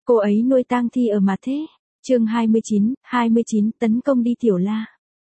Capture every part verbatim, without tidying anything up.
Cô ấy nuôi tang thi ở mà thế. Chương hai mươi chín, hai mươi chín tấn công đi Tiểu La.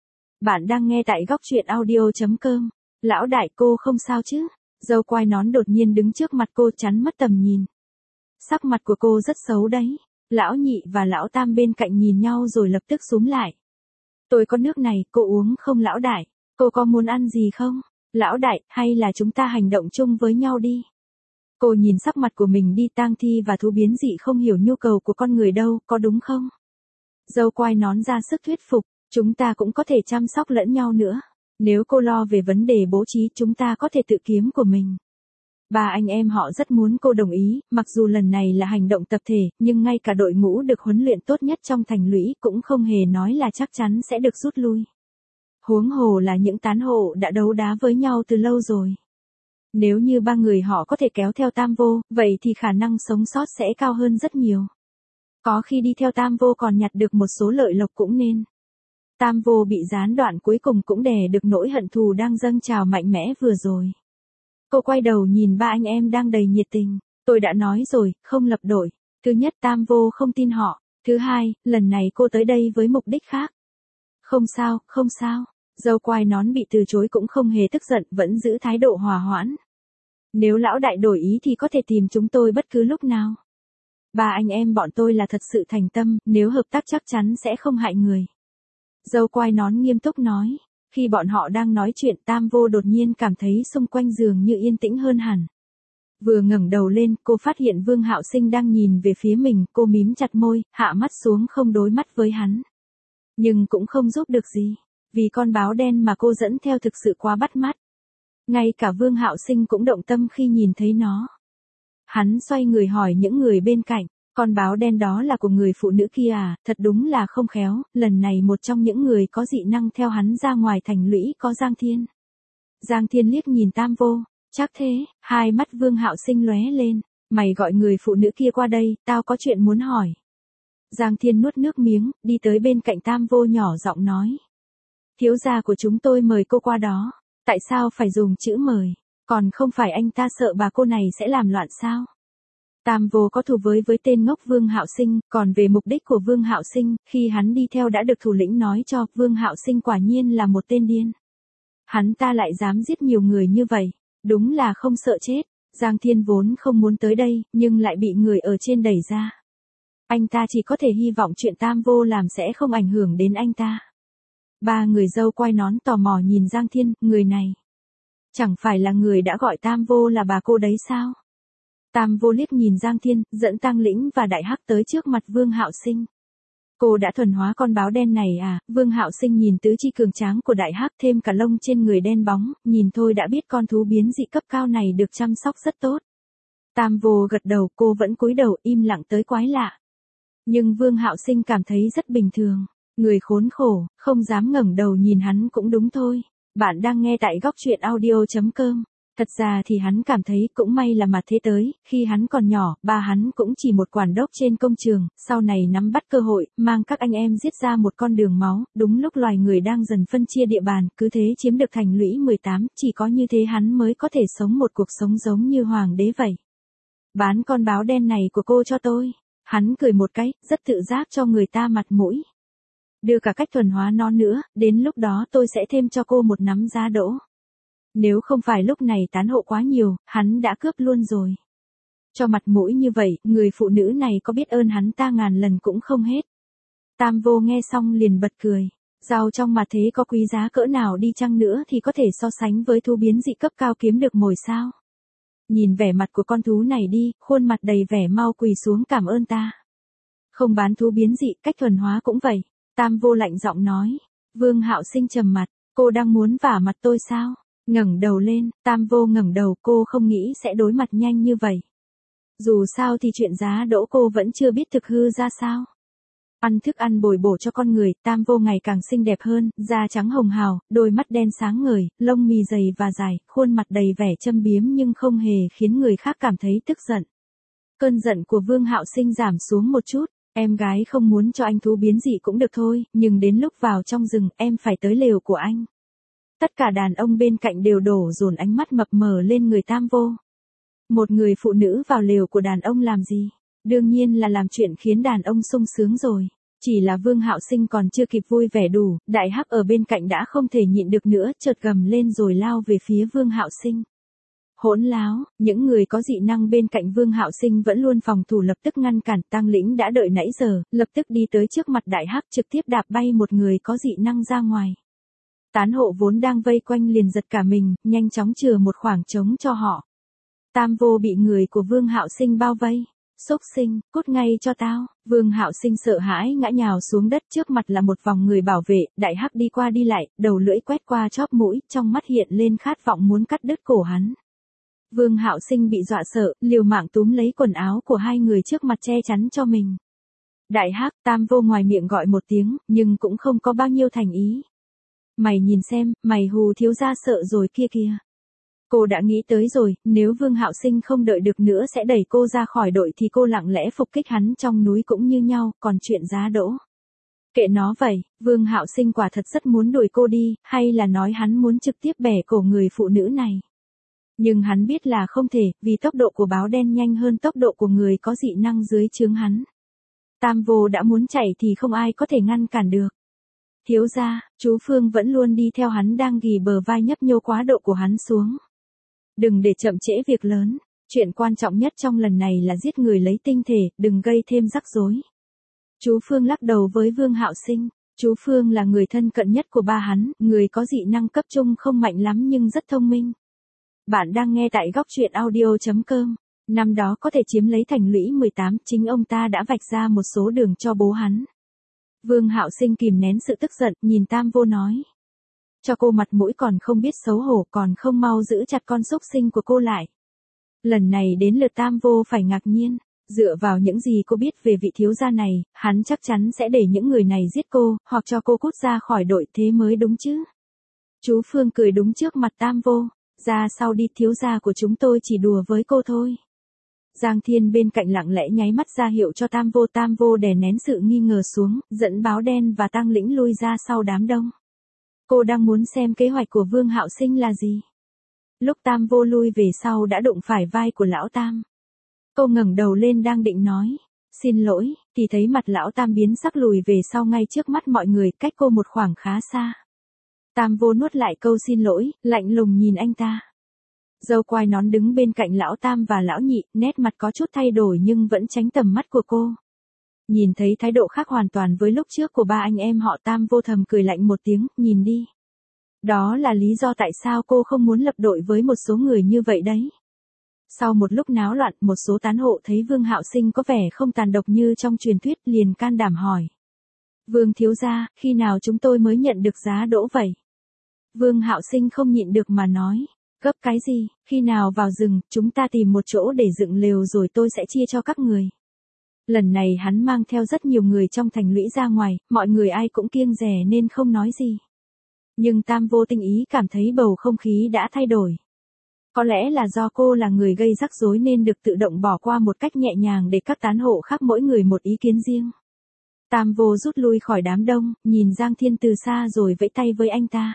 Bạn đang nghe tại góc truyện audio chấm com. Lão đại, cô không sao chứ? Dâu quai nón đột nhiên đứng trước mặt cô, chắn mất tầm nhìn. Sắc mặt của cô rất xấu đấy. Lão nhị và lão tam bên cạnh nhìn nhau rồi lập tức xúm lại. Tôi có nước này, cô uống không lão đại? Cô có muốn ăn gì không? Lão đại, hay là chúng ta hành động chung với nhau đi? Cô nhìn sắc mặt của mình đi, tang thi và thú biến dị không hiểu nhu cầu của con người đâu, có đúng không? Dâu quai nón ra sức thuyết phục, chúng ta cũng có thể chăm sóc lẫn nhau nữa. Nếu cô lo về vấn đề bố trí, chúng ta có thể tự kiếm của mình. Ba anh em họ rất muốn cô đồng ý, mặc dù lần này là hành động tập thể, nhưng ngay cả đội ngũ được huấn luyện tốt nhất trong thành lũy cũng không hề nói là chắc chắn sẽ được rút lui. Huống hồ là những tán hộ đã đấu đá với nhau từ lâu rồi. Nếu như ba người họ có thể kéo theo Tam Vô, vậy thì khả năng sống sót sẽ cao hơn rất nhiều. Có khi đi theo Tam Vô còn nhặt được một số lợi lộc cũng nên. Tam Vô bị gián đoạn cuối cùng cũng đè được nỗi hận thù đang dâng trào mạnh mẽ vừa rồi. Cô quay đầu nhìn ba anh em đang đầy nhiệt tình. Tôi đã nói rồi, không lập đội. Thứ nhất, Tam Vô không tin họ. Thứ hai, lần này cô tới đây với mục đích khác. Không sao, không sao. Dâu quai nón bị từ chối cũng không hề tức giận, vẫn giữ thái độ hòa hoãn. Nếu lão đại đổi ý thì có thể tìm chúng tôi bất cứ lúc nào. Ba anh em bọn tôi là thật sự thành tâm, nếu hợp tác chắc chắn sẽ không hại người. Dâu quai nón nghiêm túc nói. Khi bọn họ đang nói chuyện, Tam Vô đột nhiên cảm thấy xung quanh giường như yên tĩnh hơn hẳn. Vừa ngẩng đầu lên, cô phát hiện Vương Hạo Sinh đang nhìn về phía mình, cô mím chặt môi, hạ mắt xuống không đối mắt với hắn. Nhưng cũng không giúp được gì, vì con báo đen mà cô dẫn theo thực sự quá bắt mắt. Ngay cả Vương Hạo Sinh cũng động tâm khi nhìn thấy nó. Hắn xoay người hỏi những người bên cạnh, con báo đen đó là của người phụ nữ kia à? Thật đúng là không khéo, lần này một trong những người có dị năng theo hắn ra ngoài thành lũy có Giang Thiên. Giang Thiên liếc nhìn Tam Vô, chắc thế, hai mắt Vương Hạo Sinh lóe lên, mày gọi người phụ nữ kia qua đây, tao có chuyện muốn hỏi. Giang Thiên nuốt nước miếng, đi tới bên cạnh Tam Vô nhỏ giọng nói. Thiếu gia của chúng tôi mời cô qua đó. Tại sao phải dùng chữ mời? Còn không phải anh ta sợ bà cô này sẽ làm loạn sao? Tam Vô có thù với với tên ngốc Vương Hạo Sinh, còn về mục đích của Vương Hạo Sinh, khi hắn đi theo đã được thủ lĩnh nói cho, Vương Hạo Sinh quả nhiên là một tên điên. Hắn ta lại dám giết nhiều người như vậy, đúng là không sợ chết. Giang Thiên vốn không muốn tới đây, nhưng lại bị người ở trên đẩy ra. Anh ta chỉ có thể hy vọng chuyện Tam Vô làm sẽ không ảnh hưởng đến anh ta. Ba người dâu quai nón tò mò nhìn Giang Thiên, người này. Chẳng phải là người đã gọi Tam Vô là bà cô đấy sao? Tam Vô liếc nhìn Giang Thiên, dẫn Tăng Lĩnh và Đại Hắc tới trước mặt Vương Hạo Sinh. Cô đã thuần hóa con báo đen này à? Vương Hạo Sinh nhìn tứ chi cường tráng của Đại Hắc thêm cả lông trên người đen bóng, nhìn thôi đã biết con thú biến dị cấp cao này được chăm sóc rất tốt. Tam Vô gật đầu, cô vẫn cúi đầu im lặng tới quái lạ. Nhưng Vương Hạo Sinh cảm thấy rất bình thường. Người khốn khổ, không dám ngẩng đầu nhìn hắn cũng đúng thôi. Bạn đang nghe tại góc truyện audio chấm com. Thật ra thì hắn cảm thấy cũng may là mà thế tới, khi hắn còn nhỏ, ba hắn cũng chỉ một quản đốc trên công trường, sau này nắm bắt cơ hội, mang các anh em giết ra một con đường máu, đúng lúc loài người đang dần phân chia địa bàn, cứ thế chiếm được thành lũy mười tám, chỉ có như thế hắn mới có thể sống một cuộc sống giống như hoàng đế vậy. Bán con báo đen này của cô cho tôi. Hắn cười một cái, rất tự giác cho người ta mặt mũi. Đưa cả cách thuần hóa nó nữa, đến lúc đó tôi sẽ thêm cho cô một nắm giá đỗ. Nếu không phải lúc này tán hộ quá nhiều, hắn đã cướp luôn rồi. Cho mặt mũi như vậy, người phụ nữ này có biết ơn hắn ta ngàn lần cũng không hết. Tam Vô nghe xong liền bật cười. Rau trong mặt thế có quý giá cỡ nào đi chăng nữa thì có thể so sánh với thú biến dị cấp cao kiếm được mồi sao. Nhìn vẻ mặt của con thú này đi, khuôn mặt đầy vẻ mau quỳ xuống cảm ơn ta. Không bán thú biến dị, cách thuần hóa cũng vậy. Tam Vô lạnh giọng nói. Vương Hạo Sinh trầm mặt, cô đang muốn vả mặt tôi sao? Ngẩng đầu lên, Tam Vô ngẩng đầu, cô không nghĩ sẽ đối mặt nhanh như vậy. Dù sao thì chuyện giá đỗ cô vẫn chưa biết thực hư ra sao. Ăn thức ăn bồi bổ cho con người, Tam Vô ngày càng xinh đẹp hơn, da trắng hồng hào, đôi mắt đen sáng ngời, lông mì dày và dài, khuôn mặt đầy vẻ châm biếm nhưng không hề khiến người khác cảm thấy tức giận. Cơn giận của Vương Hạo Sinh giảm xuống một chút. Em gái không muốn cho anh thú biến dị cũng được thôi, nhưng đến lúc vào trong rừng em phải tới lều của anh. Tất cả đàn ông bên cạnh đều đổ dồn ánh mắt mập mờ lên người Tam Vô. Một người phụ nữ vào lều của đàn ông làm gì? Đương nhiên là làm chuyện khiến đàn ông sung sướng rồi. Chỉ là Vương Hạo Sinh còn chưa kịp vui vẻ đủ, Đại Hắc ở bên cạnh đã không thể nhịn được nữa, chợt gầm lên rồi lao về phía Vương Hạo Sinh. Hỗn láo, những người có dị năng bên cạnh Vương Hạo Sinh vẫn luôn phòng thủ lập tức ngăn cản, Tăng Lĩnh đã đợi nãy giờ, lập tức đi tới trước mặt Đại Hắc trực tiếp đạp bay một người có dị năng ra ngoài. Tán hộ vốn đang vây quanh liền giật cả mình, nhanh chóng chừa một khoảng trống cho họ. Tam Vô bị người của Vương Hạo Sinh bao vây. Xúc sinh, cút ngay cho tao. Vương Hạo Sinh sợ hãi ngã nhào xuống đất, trước mặt là một vòng người bảo vệ, Đại Hắc đi qua đi lại, đầu lưỡi quét qua chóp mũi, trong mắt hiện lên khát vọng muốn cắt đứt cổ hắn. Vương Hạo Sinh bị dọa sợ, liều mạng túm lấy quần áo của hai người trước mặt che chắn cho mình. Đại Hắc, Tam Vô ngoài miệng gọi một tiếng, nhưng cũng không có bao nhiêu thành ý. Mày nhìn xem, mày hù thiếu gia sợ rồi kia kìa. Cô đã nghĩ tới rồi, nếu Vương Hạo Sinh không đợi được nữa sẽ đẩy cô ra khỏi đội thì cô lặng lẽ phục kích hắn trong núi cũng như nhau, còn chuyện giá đỗ. Kệ nó vậy, Vương Hạo Sinh quả thật rất muốn đuổi cô đi, hay là nói hắn muốn trực tiếp bẻ cổ người phụ nữ này. Nhưng hắn biết là không thể, vì tốc độ của báo đen nhanh hơn tốc độ của người có dị năng dưới trướng hắn. Tam Vô đã muốn chạy thì không ai có thể ngăn cản được. Thiếu gia, chú Phương vẫn luôn đi theo hắn đang ghì bờ vai nhấp nhô quá độ của hắn xuống. Đừng để chậm trễ việc lớn, chuyện quan trọng nhất trong lần này là giết người lấy tinh thể, đừng gây thêm rắc rối. Chú Phương lắc đầu với Vương Hạo Sinh, chú Phương là người thân cận nhất của ba hắn, người có dị năng cấp trung không mạnh lắm nhưng rất thông minh. Bạn đang nghe tại góc truyện audio chấm com. Năm đó có thể chiếm lấy thành lũy mười tám, chính ông ta đã vạch ra một số đường cho bố hắn. Vương Hạo Sinh kìm nén sự tức giận, nhìn Tam Vô nói. Cho cô mặt mũi còn không biết xấu hổ, còn không mau giữ chặt con xúc sinh của cô lại. Lần này đến lượt Tam Vô phải ngạc nhiên, dựa vào những gì cô biết về vị thiếu gia này, hắn chắc chắn sẽ để những người này giết cô, hoặc cho cô cút ra khỏi đội thế mới đúng chứ. Chú Phương cười đúng trước mặt Tam Vô, ra sau đi, thiếu gia của chúng tôi chỉ đùa với cô thôi. Giang Thiên bên cạnh lặng lẽ nháy mắt ra hiệu cho Tam Vô, Tam Vô đè nén sự nghi ngờ xuống, dẫn Báo Đen và Tăng Lĩnh lui ra sau đám đông. Cô đang muốn xem kế hoạch của Vương Hạo Sinh là gì. Lúc Tam Vô lui về sau đã đụng phải vai của lão Tam. Cô ngẩng đầu lên đang định nói, xin lỗi, thì thấy mặt lão Tam biến sắc lùi về sau ngay trước mắt mọi người, cách cô một khoảng khá xa. Tam Vô nuốt lại câu xin lỗi, lạnh lùng nhìn anh ta. Dâu quai nón đứng bên cạnh lão Tam và lão Nhị, nét mặt có chút thay đổi nhưng vẫn tránh tầm mắt của cô. Nhìn thấy thái độ khác hoàn toàn với lúc trước của ba anh em họ, Tam Vô thầm cười lạnh một tiếng, nhìn đi. Đó là lý do tại sao cô không muốn lập đội với một số người như vậy đấy. Sau một lúc náo loạn, một số tán hộ thấy Vương Hạo Sinh có vẻ không tàn độc như trong truyền thuyết, liền can đảm hỏi. Vương thiếu gia, khi nào chúng tôi mới nhận được giá đỗ vậy? Vương Hạo Sinh không nhịn được mà nói. Gấp cái gì, khi nào vào rừng, chúng ta tìm một chỗ để dựng lều rồi tôi sẽ chia cho các người. Lần này hắn mang theo rất nhiều người trong thành lũy ra ngoài, mọi người ai cũng kiêng dè nên không nói gì. Nhưng Tam Vô tinh ý cảm thấy bầu không khí đã thay đổi. Có lẽ là do cô là người gây rắc rối nên được tự động bỏ qua một cách nhẹ nhàng để các tán hộ khác mỗi người một ý kiến riêng. Tam Vô rút lui khỏi đám đông, nhìn Giang Thiên từ xa rồi vẫy tay với anh ta.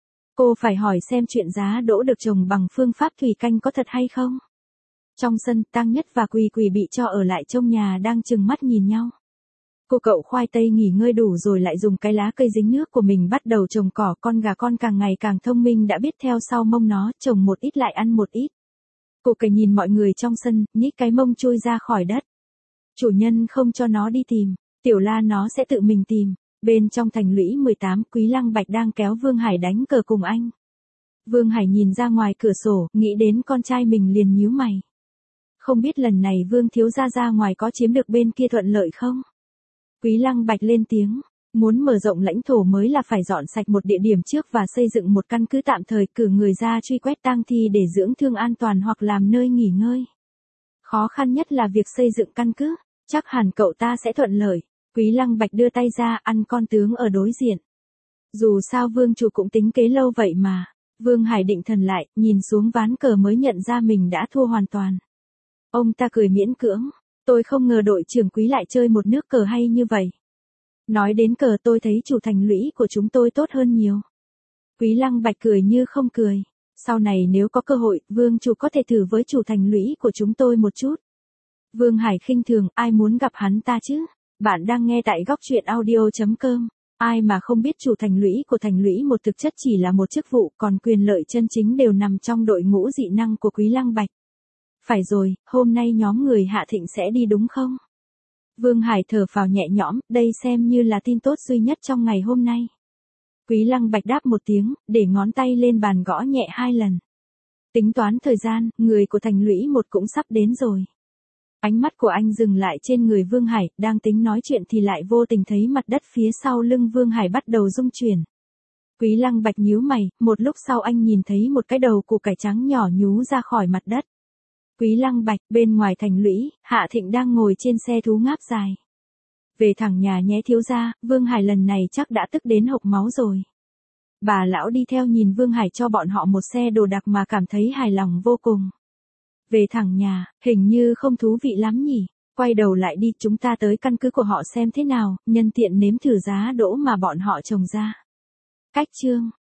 Cô phải hỏi xem chuyện giá đỗ được trồng bằng phương pháp thủy canh có thật hay không. Trong sân, Tăng Nhất và Quỳ Quỳ bị cho ở lại trong nhà đang trừng mắt nhìn nhau. Cô cậu khoai tây nghỉ ngơi đủ rồi lại dùng cái lá cây dính nước của mình bắt đầu trồng cỏ, con gà con càng ngày càng thông minh đã biết theo sau mông nó, trồng một ít lại ăn một ít. Cô cày nhìn mọi người trong sân, nhích cái mông chui ra khỏi đất. Chủ nhân không cho nó đi tìm, Tiểu La nó sẽ tự mình tìm. Bên trong thành lũy mười tám, Quý Lăng Bạch đang kéo Vương Hải đánh cờ cùng anh. Vương Hải nhìn ra ngoài cửa sổ, nghĩ đến con trai mình liền nhíu mày. Không biết lần này Vương thiếu gia ra ngoài có chiếm được bên kia thuận lợi không? Quý Lăng Bạch lên tiếng, muốn mở rộng lãnh thổ mới là phải dọn sạch một địa điểm trước và xây dựng một căn cứ tạm thời, cử người ra truy quét tang thi để dưỡng thương an toàn hoặc làm nơi nghỉ ngơi. Khó khăn nhất là việc xây dựng căn cứ, chắc hẳn cậu ta sẽ thuận lợi. Quý Lăng Bạch đưa tay ra ăn con tướng ở đối diện. Dù sao Vương chủ cũng tính kế lâu vậy mà. Vương Hải định thần lại, nhìn xuống ván cờ mới nhận ra mình đã thua hoàn toàn. Ông ta cười miễn cưỡng. Tôi không ngờ đội trưởng Quý lại chơi một nước cờ hay như vậy. Nói đến cờ tôi thấy chủ thành lũy của chúng tôi tốt hơn nhiều. Quý Lăng Bạch cười như không cười. Sau này nếu có cơ hội, Vương chủ có thể thử với chủ thành lũy của chúng tôi một chút. Vương Hải khinh thường, ai muốn gặp hắn ta chứ? Bạn đang nghe tại góc truyện audio.com. Ai mà không biết chủ thành lũy của thành lũy một thực chất chỉ là một chức vụ, còn quyền lợi chân chính đều nằm trong đội ngũ dị năng của Quý Lăng Bạch. Phải rồi, hôm nay nhóm người Hạ Thịnh sẽ đi đúng không? Vương Hải thở phào nhẹ nhõm, đây xem như là tin tốt duy nhất trong ngày hôm nay. Quý Lăng Bạch đáp một tiếng, để ngón tay lên bàn gõ nhẹ hai lần. Tính toán thời gian, người của thành lũy một cũng sắp đến rồi. Ánh mắt của anh dừng lại trên người Vương Hải, đang tính nói chuyện thì lại vô tình thấy mặt đất phía sau lưng Vương Hải bắt đầu rung chuyển. Quý Lăng Bạch nhíu mày, một lúc sau anh nhìn thấy một cái đầu củ cải trắng nhỏ nhú ra khỏi mặt đất. Quý Lăng Bạch, bên ngoài thành lũy, Hạ Thịnh đang ngồi trên xe thú ngáp dài. Về thẳng nhà nhé thiếu gia, Vương Hải lần này chắc đã tức đến hộc máu rồi. Bà lão đi theo nhìn Vương Hải cho bọn họ một xe đồ đạc mà cảm thấy hài lòng vô cùng. Về thẳng nhà, hình như không thú vị lắm nhỉ. Quay đầu lại đi, chúng ta tới căn cứ của họ xem thế nào, nhân tiện nếm thử giá đỗ mà bọn họ trồng ra. Cách chương